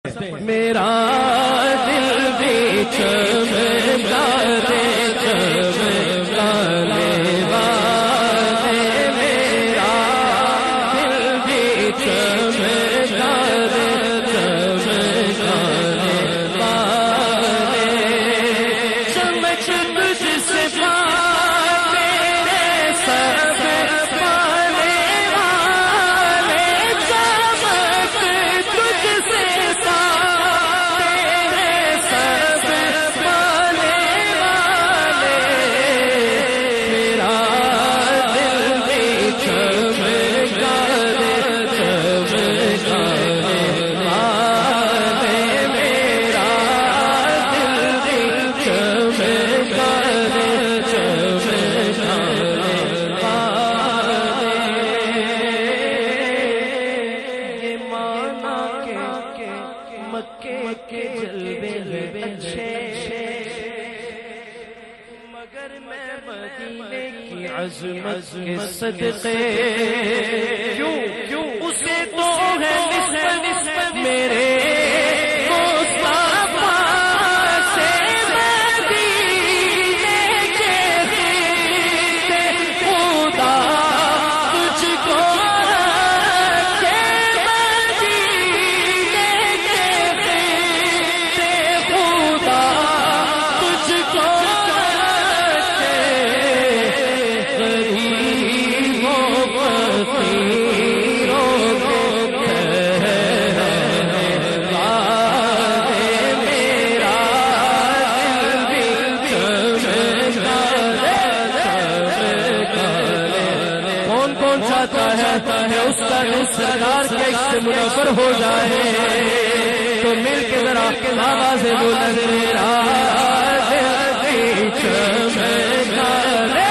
میرا دل بھی چمکا دے چمکانے والے، میرا دل بھی چمکا دے چمکانے والے، چمک تجھ سے پانے سب پانے والے، چمک تجھ سے مگر میں مدینے کی عظمت کے صدقے کیوں اسے تو ہے نسبت میرے مصطفیٰ سے، مدینے کے خطے خدا تجھ کو رکھے، مدینے کے خطے خدا تجھ کو ہے اس کا سرکار کے عشق سے منور ہو جائے، تو مل کے ذرا آواز بلند میرا دل بھی چمکانے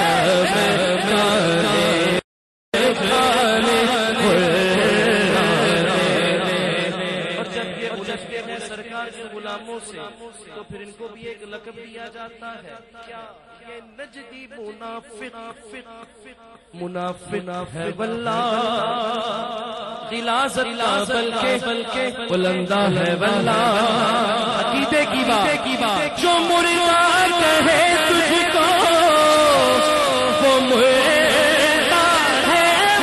اور جب یہ مجسمے ہیں سرکار کے غلاموں سے، تو پھر ان کو بھی ایک لقب دیا جاتا ہے، کیا یہ نجدی منافق ہے واللہ، غلاظت بلکہ بلندہ ہے واللہ، عقیدے کی بات جو مردا کہے تجھ کو وہ مردا ہے،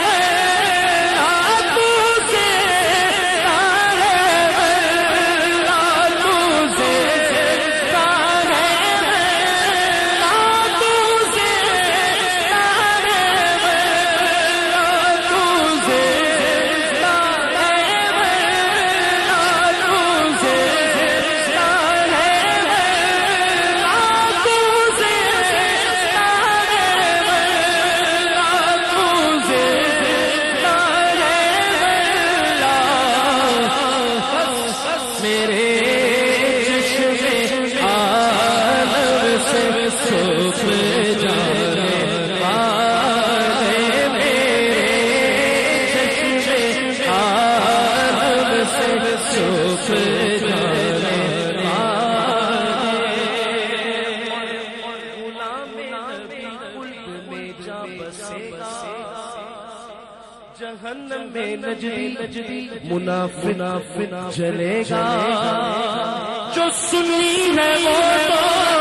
جہنم میں نجدی منافق جلے گا، جو سنی ہے وہ تو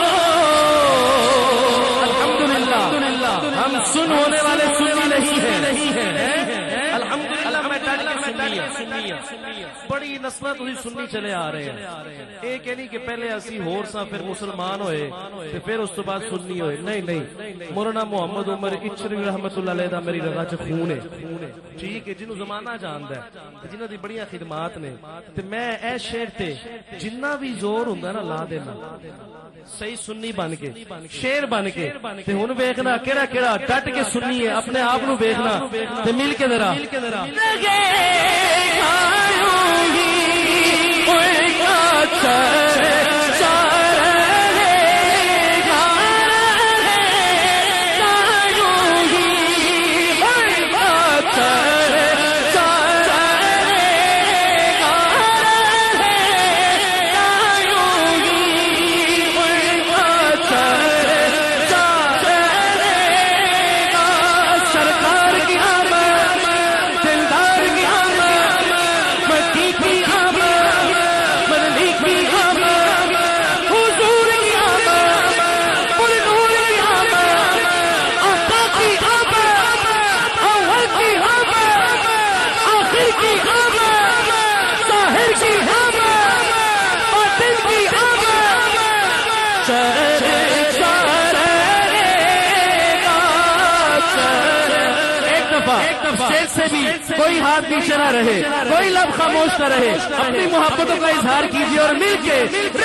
الحمدللہ ہم سن ہونے والے سنی نہیں ہیں، الحمدللہ میں بڑی نسبت ہوئی سنی چلے آ رہے ہیں، ایک یعنی کہ پہلے اسی ہور سا پھر مسلمان ہوئے پھر اس تو بعد سنی ہوئے، نہیں مولانا محمد عمر اچھری رحمت اللہ علیہ دا میری رضا چ خون ہے، ٹھیک ہے، جنہوں زمانہ جاندا ہے، جنہاں دی بڑیاں خدمات نے، تے میں اے شعر تے جنہ بھی زور ہوندا نا لا دینا، صحیح سنی بن کے شعر بن کے، تے ہن ویکھنا کیڑا ڈٹ کے سنی ہے، اپنے آپ نو ویکھنا تے مل کے ذرا کی اسٹیج سے بھی کوئی ہاتھ پیچھے نہ رہے، کوئی لب خاموش نہ رہے، اپنی محبتوں کا اظہار کیجیے اور مل کے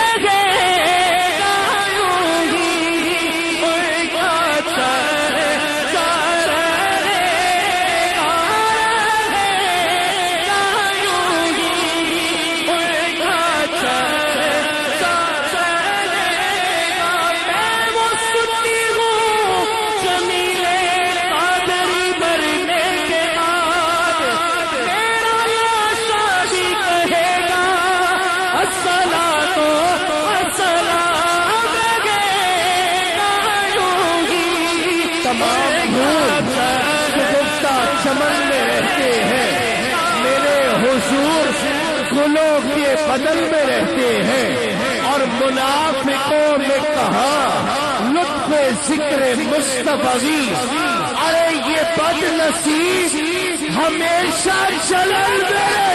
چمن میں رہتے ہیں، میرے حضور گلوں کے بدن میں رہتے ہیں، اور منافقوں نے کہا لطف ذکر مصطفی، ارے یہ بد نصیب ہمیشہ جلن میں